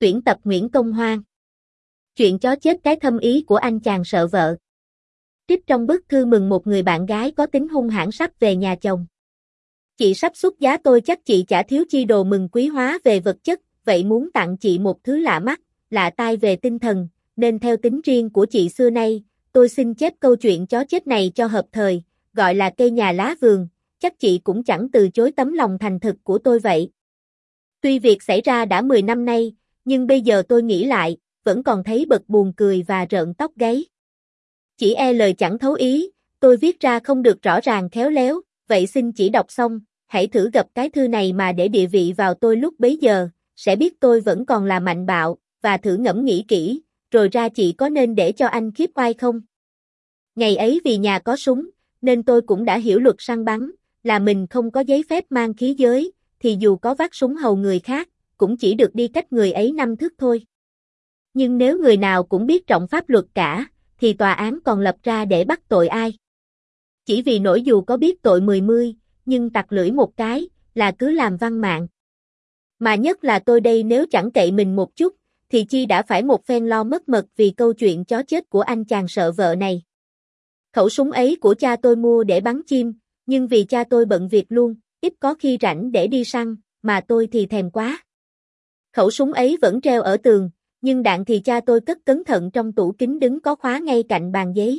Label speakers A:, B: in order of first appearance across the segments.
A: Tuyển tập Nguyễn Công Hoan. Chuyện chó chết cái thâm ý của anh chàng sợ vợ. Trích trong bức thư mừng một người bạn gái có tính hung hãn sắp về nhà chồng. Chị sắp xuất giá, tôi chắc chị chả thiếu chi đồ mừng quý hóa về vật chất, vậy muốn tặng chị một thứ lạ mắt, lạ tai về tinh thần, nên theo tính riêng của chị xưa nay, tôi xin chép câu chuyện chó chết này cho hợp thời, gọi là cây nhà lá vườn, chắc chị cũng chẳng từ chối tấm lòng thành thực của tôi vậy. Tuy việc xảy ra đã 10 năm nay, nhưng bây giờ tôi nghĩ lại, vẫn còn thấy bật buồn cười và rợn tóc gáy. Chỉ e lời chẳng thấu ý, tôi viết ra không được rõ ràng khéo léo, vậy xin chỉ đọc xong, hãy thử gập cái thư này mà để địa vị vào tôi lúc bấy giờ, sẽ biết tôi vẫn còn là mạnh bạo, và thử ngẫm nghĩ kỹ, rồi ra chị có nên để cho anh khiếp oai không? Ngày ấy vì nhà có súng, nên tôi cũng đã hiểu luật săn bắn, là mình không có giấy phép mang khí giới, thì dù có vác súng hầu người khác, cũng chỉ được đi cách người ấy 5 thước thôi. Nhưng nếu người nào cũng biết trọng pháp luật cả, thì tòa án còn lập ra để bắt tội ai? Chỉ vì nỗi dù có biết tội 10, nhưng tặc lưỡi một cái, là cứ làm văn mạng. Mà nhất là tôi đây nếu chẳng cậy mình một chút, thì chi đã phải một phen lo mất mật vì câu chuyện chó chết của anh chàng sợ vợ này. Khẩu súng ấy của cha tôi mua để bắn chim, nhưng vì cha tôi bận việc luôn, ít có khi rảnh để đi săn, mà tôi thì thèm quá. Khẩu súng ấy vẫn treo ở tường, nhưng đạn thì cha tôi cất cẩn thận trong tủ kính đứng có khóa ngay cạnh bàn giấy.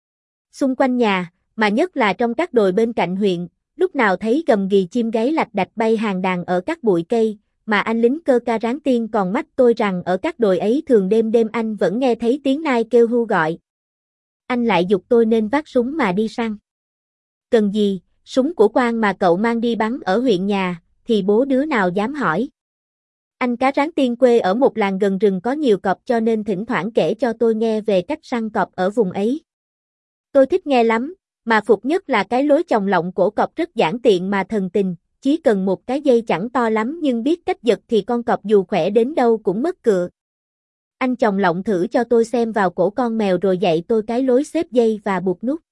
A: Xung quanh nhà, mà nhất là trong các đồi bên cạnh huyện, lúc nào thấy gầm ghì chim gáy lạch đạch bay hàng đàn ở các bụi cây, mà anh lính cơ ca Ráng Tiên còn mách tôi rằng ở các đồi ấy thường đêm đêm anh vẫn nghe thấy tiếng nai kêu hu gọi. Anh lại giục tôi nên vác súng mà đi săn. Cần gì, súng của quan mà cậu mang đi bắn ở huyện nhà, thì bố đứa nào dám hỏi. Anh cá Ráng Tiên quê ở một làng gần rừng có nhiều cọp cho nên thỉnh thoảng kể cho tôi nghe về cách săn cọp ở vùng ấy. Tôi thích nghe lắm, mà phục nhất là cái lối chòng lọng cổ cọp rất giản tiện mà thần tình, chỉ cần một cái dây chẳng to lắm nhưng biết cách giật thì con cọp dù khỏe đến đâu cũng mất cựa. Anh chòng lọng thử cho tôi xem vào cổ con mèo rồi dạy tôi cái lối xếp dây và buộc nút.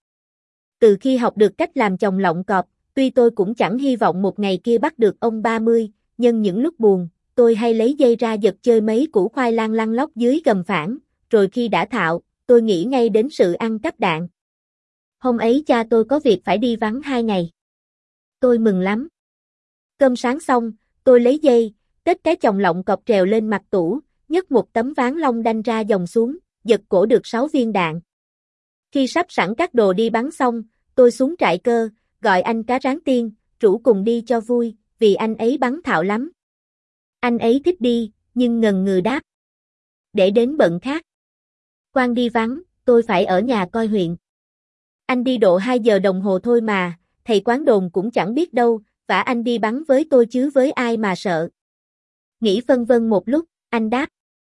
A: Từ khi học được cách làm chòng lọng cọp, tuy tôi cũng chẳng hy vọng một ngày kia bắt được ông 30, nhưng những lúc buồn, tôi hay lấy dây ra giật chơi mấy củ khoai lang lăn lóc dưới gầm phản, rồi khi đã thạo, tôi nghĩ ngay đến sự ăn cắp đạn. Hôm ấy cha tôi có việc phải đi vắng 2 ngày. Tôi mừng lắm. Cơm sáng xong, tôi lấy dây, kết cái chòng lọng cọp trèo lên mặt tủ, nhấc một tấm ván long đanh ra dòng xuống, giật cổ được 6 viên đạn. Khi sắp sẵn các đồ đi bắn xong, tôi xuống trại cơ, gọi anh cá Ráng Tiên, rủ cùng đi cho vui, vì anh ấy bắn thạo lắm. Anh ấy thích đi, nhưng ngần ngừ đáp. Để đến bận khác. Quan đi vắng, tôi phải ở nhà coi huyện. Anh đi độ 2 giờ đồng hồ thôi mà, thầy quán đồn cũng chẳng biết đâu, vả anh đi bắn với tôi chứ với ai mà sợ. Nghĩ phân vân một lúc, anh đáp.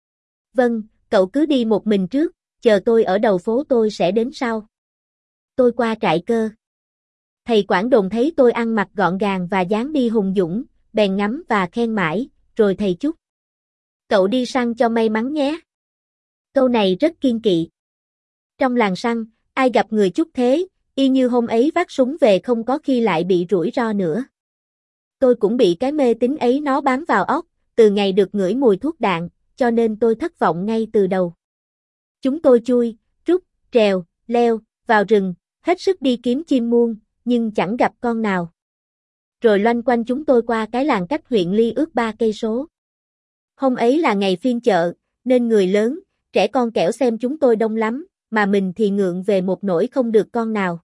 A: Vâng, cậu cứ đi một mình trước, chờ tôi ở đầu phố tôi sẽ đến sau. Tôi qua trại cơ. Thầy quản đồn thấy tôi ăn mặc gọn gàng và dáng đi hùng dũng, bèn ngắm và khen mãi, rồi thầy chúc. Cậu đi săn cho may mắn nhé. Câu này rất kiên kỵ. Trong làng săn, ai gặp người chúc thế, y như hôm ấy vác súng về không có khi lại bị rủi ro nữa. Tôi cũng bị cái mê tín ấy nó bám vào óc, từ ngày được ngửi mùi thuốc đạn, cho nên tôi thất vọng ngay từ đầu. Chúng tôi chui, rút, trèo, leo, vào rừng, hết sức đi kiếm chim muông, nhưng chẳng gặp con nào. Rồi loanh quanh chúng tôi qua cái làng cách huyện Ly ước 3 cây số. Hôm ấy là ngày phiên chợ, nên người lớn, trẻ con kẻo xem chúng tôi đông lắm, mà mình thì ngượng về một nỗi không được con nào.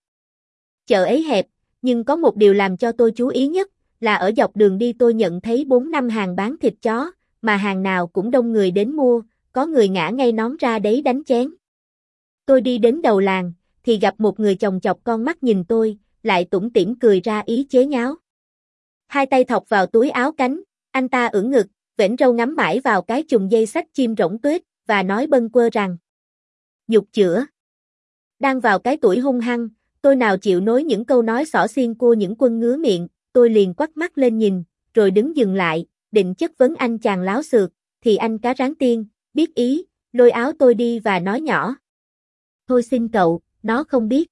A: Chợ ấy hẹp, nhưng có một điều làm cho tôi chú ý nhất, là ở dọc đường đi tôi nhận thấy 4-5 hàng bán thịt chó, mà hàng nào cũng đông người đến mua, có người ngã ngay nón ra đấy đánh chén. Tôi đi đến đầu làng, thì gặp một người chồng chọc con mắt nhìn tôi, lại tủm tỉm cười ra ý chế nháo. Hai tay thọc vào túi áo cánh, anh ta ưỡn ngực, vểnh râu ngắm mãi vào cái chùm dây xách chim rỗng tuếch, và nói bâng quơ rằng nhục chữa. Đang vào cái tuổi hung hăng, tôi nào chịu nối những câu nói xỏ xiên cua những quân ngứa miệng, tôi liền quắt mắt lên nhìn, rồi đứng dừng lại, định chất vấn anh chàng láo xược, thì anh cá Ráng Tiên, biết ý, lôi áo tôi đi và nói nhỏ. Thôi xin cậu, nó không biết.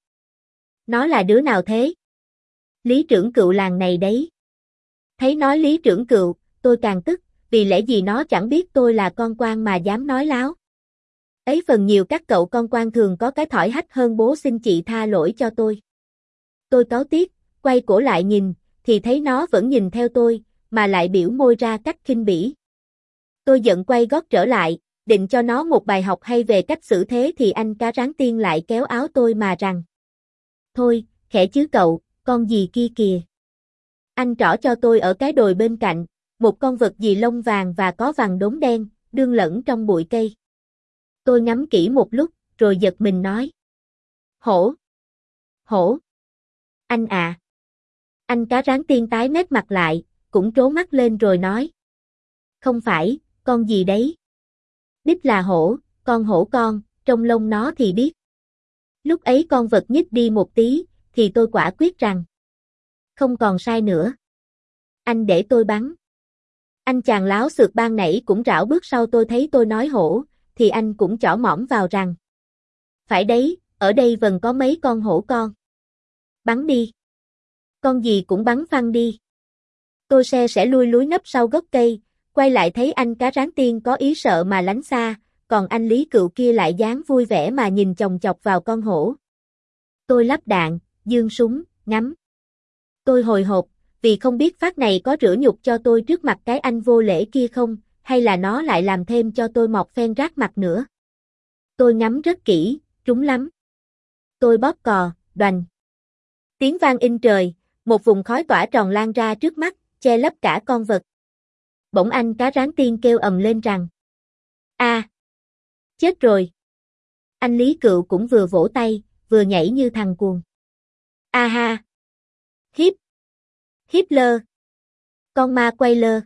A: Nó là đứa nào thế? Lý trưởng cựu làng này đấy. Thấy nói Lý trưởng cựu, tôi càng tức, vì lẽ gì nó chẳng biết tôi là con quan mà dám nói láo. Ấy phần nhiều các cậu con quan thường có cái thỏi hách hơn bố xin chị tha lỗi cho tôi. Tôi cáu tiếc, quay cổ lại nhìn, thì thấy nó vẫn nhìn theo tôi, mà lại biểu môi ra cách khinh bỉ. Tôi giận quay gót trở lại, định cho nó một bài học hay về cách xử thế thì anh cá rán tiên lại kéo áo tôi mà rằng. Thôi, khẽ chứ cậu, con gì kia kìa. Anh trỏ cho tôi ở cái đồi bên cạnh, một con vật gì lông vàng và có vằn đốm đen, đương lẫn trong bụi cây. Tôi ngắm kỹ một lúc, rồi giật mình nói. Hổ! Hổ! Anh à! Anh cá rán tiên tái mét mặt lại, cũng trố mắt lên rồi nói. Không phải, con gì đấy? Đích là hổ, con hổ con, trong lông nó thì biết. Lúc ấy con vật nhích đi một tí, thì tôi quả quyết rằng. Không còn sai nữa. Anh để tôi bắn. Anh chàng láo xược ban nãy cũng rảo bước sau tôi thấy tôi nói hổ, thì anh cũng chỏ mõm vào rằng. Phải đấy, ở đây vẫn có mấy con hổ con. Bắn đi. Con gì cũng bắn phăng đi. Tôi sẽ lui lúi nấp sau gốc cây, quay lại thấy anh cá rán tiên có ý sợ mà lánh xa, còn anh Lý Cựu kia lại dáng vui vẻ mà nhìn chòng chọc vào con hổ. Tôi lắp đạn, giương súng, ngắm. Tôi hồi hộp, vì không biết phát này có rửa nhục cho tôi trước mặt cái anh vô lễ kia không, hay là nó lại làm thêm cho tôi một phen rát mặt nữa. Tôi ngắm rất kỹ, trúng lắm. Tôi bóp cò, đoành. Tiếng vang in trời, một vùng khói tỏa tròn lan ra trước mắt, che lấp cả con vật. Bỗng anh cá rán tiên kêu ầm lên rằng. A! Chết rồi! Anh Lý Cựu cũng vừa vỗ tay, vừa nhảy như thằng cuồng. A ha! Hiếp! Hiếp lơ! Con ma quay lơ!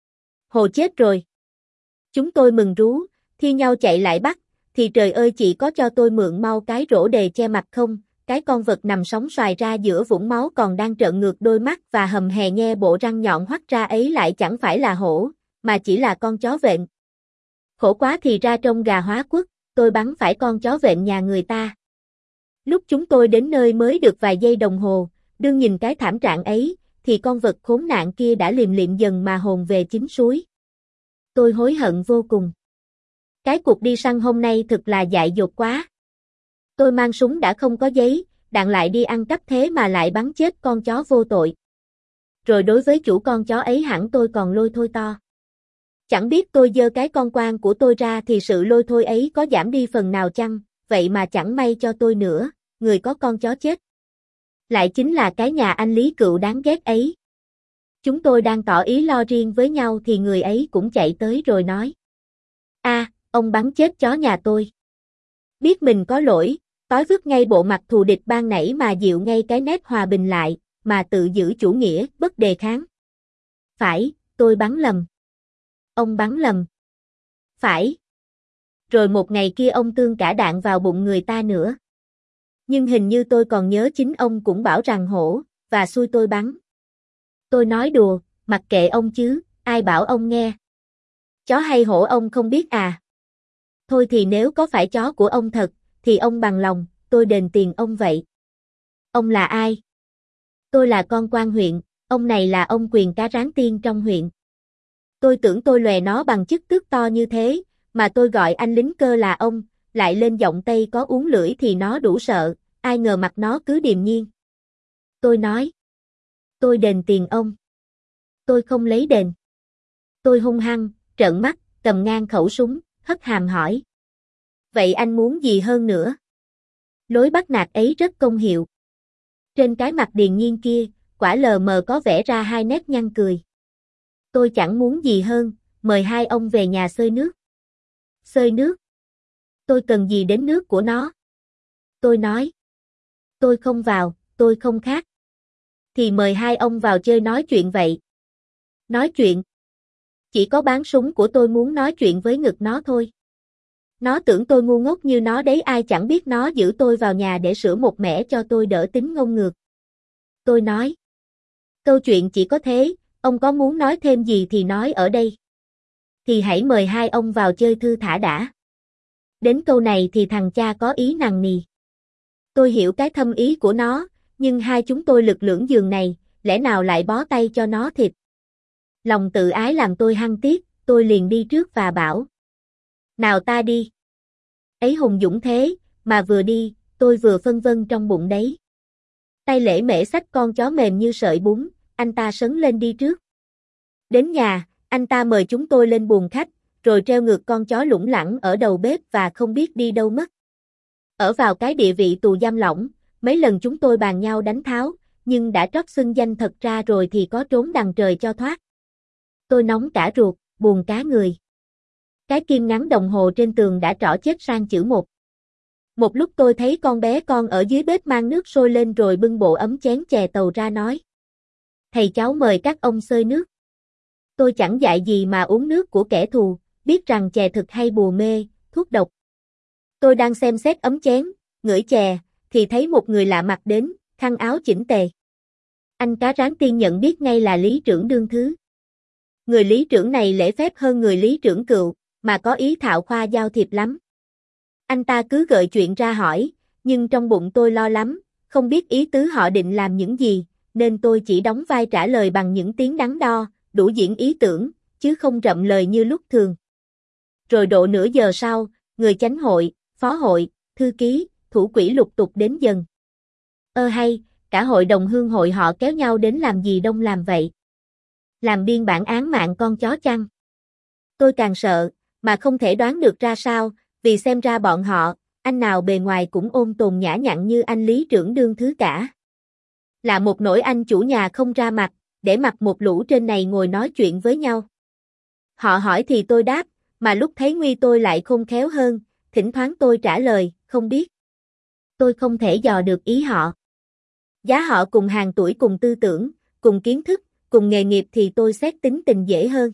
A: Hồ chết rồi! Chúng tôi mừng rú, thi nhau chạy lại bắt, thì trời ơi chị có cho tôi mượn mau cái rổ đề che mặt không? Cái con vật nằm sóng xoài ra giữa vũng máu còn đang trợn ngược đôi mắt và hầm hè nhe bộ răng nhọn hoắt ra ấy lại chẳng phải là hổ, mà chỉ là con chó vện. Khổ quá thì ra trông gà hóa quốc, tôi bắn phải con chó vện nhà người ta. Lúc chúng tôi đến nơi mới được vài giây đồng hồ, đương nhìn cái thảm trạng ấy, thì con vật khốn nạn kia đã liệm liệm dần mà hồn về chính suối. Tôi hối hận vô cùng. Cái cuộc đi săn hôm nay thực là dại dột quá. Tôi mang súng đã không có giấy, đạn lại đi ăn cắp thế mà lại bắn chết con chó vô tội. Rồi đối với chủ con chó ấy hẳn tôi còn lôi thôi to. Chẳng biết tôi giơ cái con quan của tôi ra thì sự lôi thôi ấy có giảm đi phần nào chăng, vậy mà chẳng may cho tôi nữa, người có con chó chết. Lại chính là cái nhà anh Lý Cựu đáng ghét ấy. Chúng tôi đang tỏ ý lo riêng với nhau thì người ấy cũng chạy tới rồi nói. A, ông bắn chết chó nhà tôi. Biết mình có lỗi, tối vứt ngay bộ mặt thù địch ban nãy mà dịu ngay cái nét hòa bình lại, mà tự giữ chủ nghĩa, bất đề kháng. Phải, tôi bắn lầm. Ông bắn lầm. Phải. Rồi một ngày kia ông tương cả đạn vào bụng người ta nữa. Nhưng hình như tôi còn nhớ chính ông cũng bảo rằng hổ, và xui tôi bắn. Tôi nói đùa, mặc kệ ông chứ, ai bảo ông nghe. Chó hay hổ ông không biết à. Thôi thì nếu có phải chó của ông thật, thì ông bằng lòng, tôi đền tiền ông vậy. Ông là ai? Tôi là con quan huyện, ông này là ông quyền cá rán tiên trong huyện. Tôi tưởng tôi lòe nó bằng chức tước to như thế, mà tôi gọi anh lính cơ là ông, lại lên giọng Tây có uốn lưỡi thì nó đủ sợ, ai ngờ mặt nó cứ điềm nhiên. Tôi nói. Tôi đền tiền ông. Tôi không lấy đền. Tôi hung hăng, trợn mắt, cầm ngang khẩu súng, hất hàm hỏi. Vậy anh muốn gì hơn nữa? Lối bắt nạt ấy rất công hiệu. Trên cái mặt điềm nhiên kia, quả lờ mờ có vẽ ra hai nét nhăn cười. Tôi chẳng muốn gì hơn, mời hai ông về nhà xơi nước. Xơi nước? Tôi cần gì đến nước của nó? Tôi nói. Tôi không vào, tôi không khác. Thì mời hai ông vào chơi nói chuyện vậy. Nói chuyện? Chỉ có bán súng của tôi muốn nói chuyện với ngực nó thôi. Nó tưởng tôi ngu ngốc như nó đấy, ai chẳng biết nó giữ tôi vào nhà để sửa một mẻ cho tôi đỡ tính ngông ngược. Tôi nói. Câu chuyện chỉ có thế, ông có muốn nói thêm gì thì nói ở đây. Thì hãy mời hai ông vào chơi thư thả đã. Đến câu này thì thằng cha có ý nằng nì. Tôi hiểu cái thâm ý của nó, nhưng hai chúng tôi lực lưỡng giường này, lẽ nào lại bó tay cho nó thịt. Lòng tự ái làm tôi hăng tiếc, tôi liền đi trước và bảo. Nào ta đi. Ấy hùng dũng thế, mà vừa đi, tôi vừa phân vân trong bụng đấy. Tay lễ mễ xách con chó mềm như sợi bún, anh ta sấn lên đi trước. Đến nhà, anh ta mời chúng tôi lên buồng khách, rồi treo ngược con chó lủng lẳng ở đầu bếp và không biết đi đâu mất. Ở vào cái địa vị tù giam lỏng, mấy lần chúng tôi bàn nhau đánh tháo, nhưng đã trót xưng danh thật ra rồi thì có trốn đằng trời cho thoát. Tôi nóng cả ruột, buồn cá người. Cái kim ngắn đồng hồ trên tường đã trỏ chết sang chữ 1. Một lúc tôi thấy con bé con ở dưới bếp mang nước sôi lên rồi bưng bộ ấm chén chè tàu ra nói. Thầy cháu mời các ông xơi nước. Tôi chẳng dạy gì mà uống nước của kẻ thù, biết rằng chè thực hay bùa mê, thuốc độc. Tôi đang xem xét ấm chén, ngửi chè, thì thấy một người lạ mặt đến, khăn áo chỉnh tề. Anh Cá Rán Tiên nhận biết ngay là lý trưởng đương thứ. Người lý trưởng này lễ phép hơn người lý trưởng cựu, mà có ý thạo khoa giao thiệp lắm. Anh ta cứ gợi chuyện ra hỏi, nhưng trong bụng tôi lo lắm, không biết ý tứ họ định làm những gì, nên tôi chỉ đóng vai trả lời bằng những tiếng đắn đo, đủ diễn ý tưởng, chứ không rậm lời như lúc thường. Rồi độ nửa giờ sau, người chánh hội, phó hội, thư ký, thủ quỹ lục tục đến dần. Hay, cả hội đồng hương hội họ kéo nhau đến làm gì đông làm vậy? Làm biên bản án mạng con chó chăng? Tôi càng sợ, mà không thể đoán được ra sao, vì xem ra bọn họ, anh nào bề ngoài cũng ôn tồn nhã nhặn như anh lý trưởng đương thứ cả. Là một nỗi anh chủ nhà không ra mặt, để mặc một lũ trên này ngồi nói chuyện với nhau. Họ hỏi thì tôi đáp, mà lúc thấy nguy tôi lại khôn khéo hơn, thỉnh thoảng tôi trả lời, không biết. Tôi không thể dò được ý họ. Giá họ cùng hàng tuổi cùng tư tưởng, cùng kiến thức, cùng nghề nghiệp thì tôi xét tính tình dễ hơn.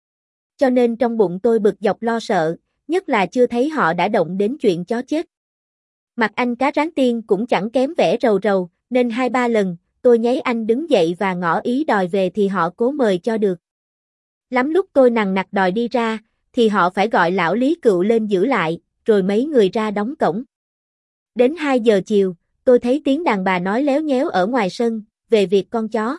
A: Cho nên trong bụng tôi bực dọc lo sợ, nhất là chưa thấy họ đã động đến chuyện chó chết. Mặt anh Cá Rán Tiên cũng chẳng kém vẻ rầu rầu, nên 2-3 lần, tôi nháy anh đứng dậy và ngỏ ý đòi về thì họ cố mời cho được. Lắm lúc tôi nằng nặc đòi đi ra, thì họ phải gọi lão Lý Cựu lên giữ lại, rồi mấy người ra đóng cổng. Đến 2 giờ chiều, tôi thấy tiếng đàn bà nói léo nhéo ở ngoài sân, về việc con chó.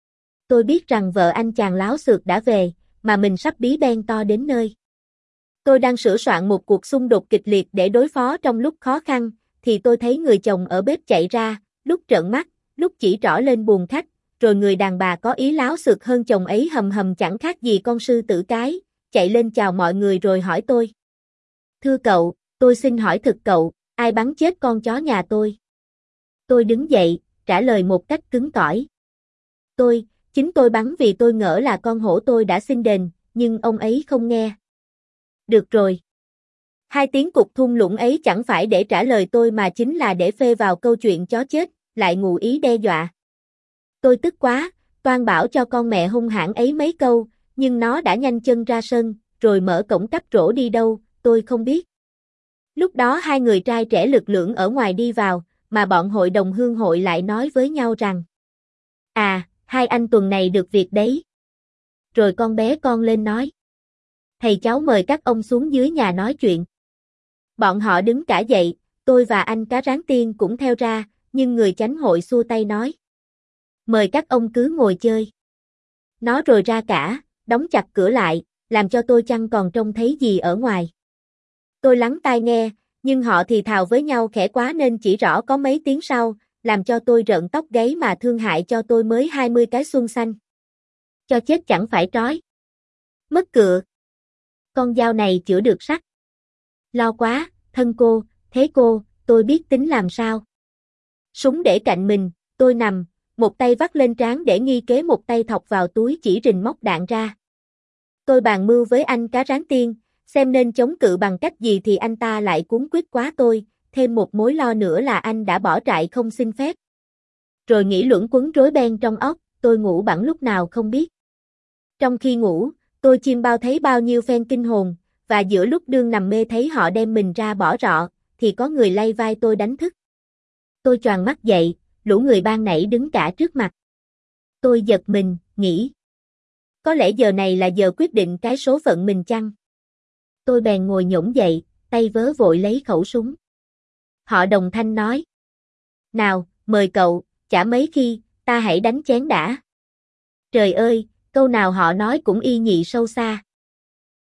A: Tôi biết rằng vợ anh chàng láo xược đã về, mà mình sắp bí ben to đến nơi. Tôi đang sửa soạn một cuộc xung đột kịch liệt để đối phó trong lúc khó khăn, thì tôi thấy người chồng ở bếp chạy ra, lúc trợn mắt, lúc chỉ trỏ lên buồng khách, rồi người đàn bà có ý láo xược hơn chồng ấy hầm hầm chẳng khác gì con sư tử cái, chạy lên chào mọi người rồi hỏi tôi. Thưa cậu, tôi xin hỏi thực cậu, ai bắn chết con chó nhà tôi? Tôi đứng dậy, trả lời một cách cứng cỏi. Chính tôi bắn vì tôi ngỡ là con hổ tôi đã xin đền, nhưng ông ấy không nghe. Được rồi. 2 tiếng cục thung lũng ấy chẳng phải để trả lời tôi mà chính là để phê vào câu chuyện chó chết, lại ngụ ý đe dọa. Tôi tức quá, toan bảo cho con mẹ hung hãn ấy mấy câu, nhưng nó đã nhanh chân ra sân, rồi mở cổng cắp rổ đi đâu, tôi không biết. Lúc đó 2 người trai trẻ lực lưỡng ở ngoài đi vào, mà bọn hội đồng hương hội lại nói với nhau rằng: À, 2 anh tuần này được việc đấy. Rồi con bé con lên nói: Thầy cháu mời các ông xuống dưới nhà nói chuyện. Bọn họ đứng cả dậy, tôi và anh Cá Rán Tiên cũng theo ra, nhưng người chánh hội xua tay nói: Mời các ông cứ ngồi chơi. Nó rồi ra cả, đóng chặt cửa lại, làm cho tôi chẳng còn trông thấy gì ở ngoài. Tôi lắng tai nghe, nhưng họ thì thào với nhau khẽ quá nên chỉ rõ có mấy tiếng sau, làm cho tôi rợn tóc gáy mà thương hại cho tôi mới 20 cái xuân xanh. Cho chết chẳng phải trói. Mất cựa. Con dao này chữa được sắt. Lo quá, thân cô, thế cô, tôi biết tính làm sao. Súng để cạnh mình, tôi nằm, một tay vắt lên trán để nghi kế, một tay thọc vào túi chỉ rình móc đạn ra. Tôi bàn mưu với anh Cá Rán Tiên, xem nên chống cự bằng cách gì thì anh ta lại cuống quýt quá tôi, thêm một mối lo nữa là anh đã bỏ trại không xin phép. Rồi nghĩ luẩn quẩn rối beng trong óc, tôi ngủ bẵng lúc nào không biết. Trong khi ngủ, tôi chiêm bao thấy bao nhiêu phen kinh hồn, và giữa lúc đương nằm mê thấy họ đem mình ra bỏ rọ, thì có người lay vai tôi đánh thức. Tôi choàng mắt dậy, lũ người ban nãy đứng cả trước mặt. Tôi giật mình, nghĩ: Có lẽ giờ này là giờ quyết định cái số phận mình chăng? Tôi bèn ngồi nhổm dậy, tay vớ vội lấy khẩu súng. Họ đồng thanh nói: Nào, mời cậu, chả mấy khi, ta hãy đánh chén đã. Trời ơi, câu nào họ nói cũng y nhị sâu xa.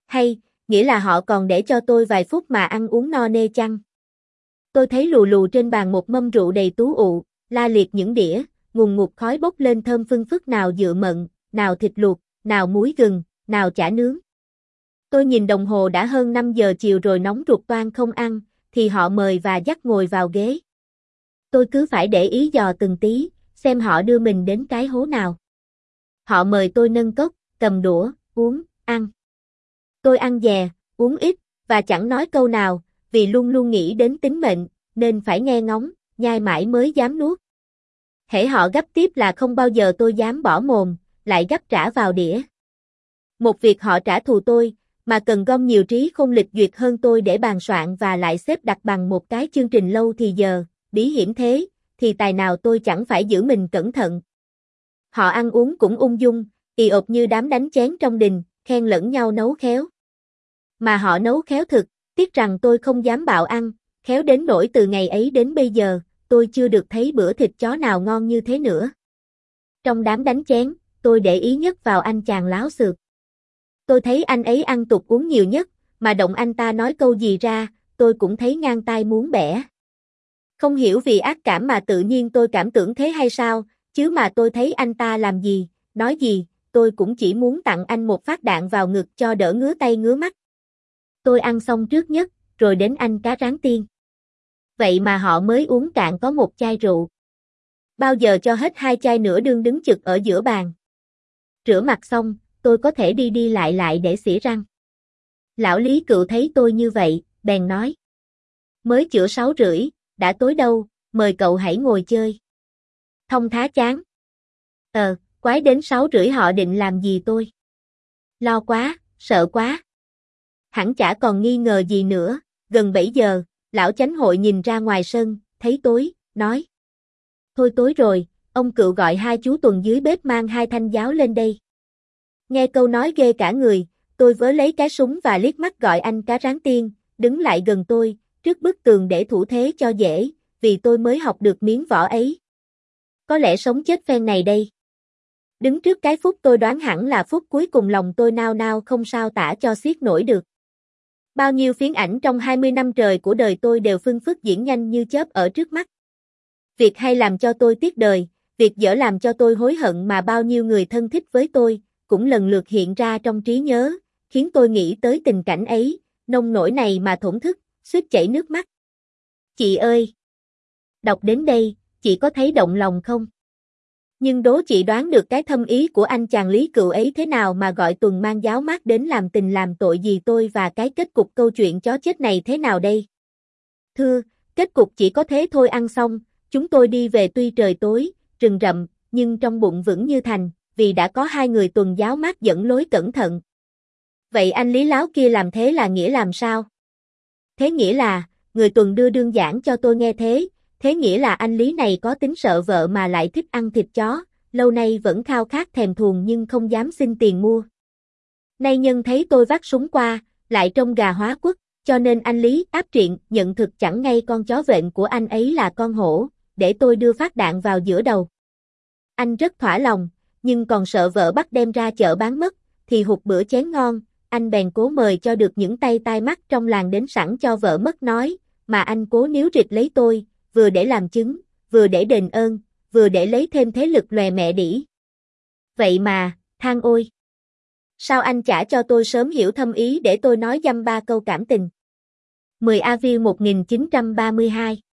A: Hay, nghĩa là họ còn để cho tôi vài phút mà ăn uống no nê chăng? Tôi thấy lù lù trên bàn một mâm rượu đầy tú ụ, la liệt những đĩa, ngùn ngụt khói bốc lên thơm phưng phức, nào dựa mận, nào thịt luộc, nào muối gừng, nào chả nướng. Tôi nhìn đồng hồ đã hơn 5 giờ chiều rồi nóng ruột toan không ăn, thì họ mời và dắt ngồi vào ghế. Tôi cứ phải để ý dò từng tí, xem họ đưa mình đến cái hố nào. Họ mời tôi nâng cốc, cầm đũa, uống, ăn. Tôi ăn dè, uống ít, và chẳng nói câu nào, vì luôn luôn nghĩ đến tính mệnh, nên phải nghe ngóng, nhai mãi mới dám nuốt. Hễ họ gắp tiếp là không bao giờ tôi dám bỏ mồm, lại gắp trả vào đĩa. Một việc họ trả thù tôi, mà cần gom nhiều trí khôn lịch duyệt hơn tôi để bàn soạn và lại xếp đặt bằng một cái chương trình lâu thì giờ, bí hiểm thế, thì tài nào tôi chẳng phải giữ mình cẩn thận. Họ ăn uống cũng ung dung, ì ộp như đám đánh chén trong đình, khen lẫn nhau nấu khéo. Mà họ nấu khéo thực, tiếc rằng tôi không dám bạo ăn, khéo đến nỗi từ ngày ấy đến bây giờ, tôi chưa được thấy bữa thịt chó nào ngon như thế nữa. Trong đám đánh chén, tôi để ý nhất vào anh chàng láo xược. Tôi thấy anh ấy ăn tục uống nhiều nhất, mà động anh ta nói câu gì ra, tôi cũng thấy ngang tai muốn bẻ. Không hiểu vì ác cảm mà tự nhiên tôi cảm tưởng thế hay sao, chứ mà tôi thấy anh ta làm gì, nói gì, tôi cũng chỉ muốn tặng anh một phát đạn vào ngực cho đỡ ngứa tay ngứa mắt. Tôi ăn xong trước nhất, rồi đến anh cá rán tiên. Vậy mà họ mới uống cạn có một chai rượu. Bao giờ cho hết 2 chai nữa đương đứng chực ở giữa bàn. Rửa mặt xong, tôi có thể đi đi lại để xỉa răng. Lão Lý Cựu thấy tôi như vậy, bèn nói. Mới chữa 6:30, đã tối đâu, mời cậu hãy ngồi chơi. Thông thá chán. Quái đến 6:30 họ định làm gì tôi? Lo quá, sợ quá. Hẳn chả còn nghi ngờ gì nữa, gần 7 giờ, lão chánh hội nhìn ra ngoài sân, thấy tối, nói. Thôi tối rồi, ông Cựu gọi 2 chú tuần dưới bếp mang 2 thanh giáo lên đây. Nghe câu nói ghê cả người, tôi vớ lấy cái súng và liếc mắt gọi anh cá rán tiên, đứng lại gần tôi, trước bức tường để thủ thế cho dễ, vì tôi mới học được miếng võ ấy. Có lẽ sống chết phen này đây. Đứng trước cái phút tôi đoán hẳn là phút cuối cùng, lòng tôi nao nao không sao tả cho xiết nổi được. Bao nhiêu phiến ảnh trong 20 năm trời của đời tôi đều phưng phức diễn nhanh như chớp ở trước mắt. Việc hay làm cho tôi tiếc đời, việc dở làm cho tôi hối hận, mà bao nhiêu người thân thích với tôi cũng lần lượt hiện ra trong trí nhớ, khiến tôi nghĩ tới tình cảnh ấy, nông nỗi này mà thổn thức, suýt chảy nước mắt. Chị ơi! Đọc đến đây, chị có thấy động lòng không? Nhưng đố chị đoán được cái thâm ý của anh chàng Lý Cựu ấy thế nào mà gọi tuần mang giáo mát đến làm tình làm tội gì tôi, và cái kết cục câu chuyện chó chết này thế nào đây? Thưa, kết cục chỉ có thế thôi. Ăn xong, chúng tôi đi về, tuy trời tối, rừng rậm, nhưng trong bụng vững như thành, vì đã có 2 người tuần giáo mát dẫn lối cẩn thận. Vậy anh Lý láo kia làm thế là nghĩa làm sao? Thế nghĩa là, người tuần đưa đương giảng cho tôi nghe thế nghĩa là anh Lý này có tính sợ vợ mà lại thích ăn thịt chó, lâu nay vẫn khao khát thèm thuồng nhưng không dám xin tiền mua. Nay nhân thấy tôi vác súng qua, lại trông gà hóa quất, cho nên anh Lý áp triện nhận thực chẳng ngay con chó vện của anh ấy là con hổ, để tôi đưa phát đạn vào giữa đầu. Anh rất thỏa lòng, nhưng còn sợ vợ bắt đem ra chợ bán mất, thì hụt bữa chén ngon, anh bèn cố mời cho được những tay tai mắt trong làng đến sẵn cho vợ mất nói, mà anh cố níu rịch lấy tôi, vừa để làm chứng, vừa để đền ơn, vừa để lấy thêm thế lực lòe mẹ đĩ. Vậy mà, than ôi! Sao anh chả cho tôi sớm hiểu thâm ý để tôi nói dăm ba câu cảm tình? 10 Avril 1932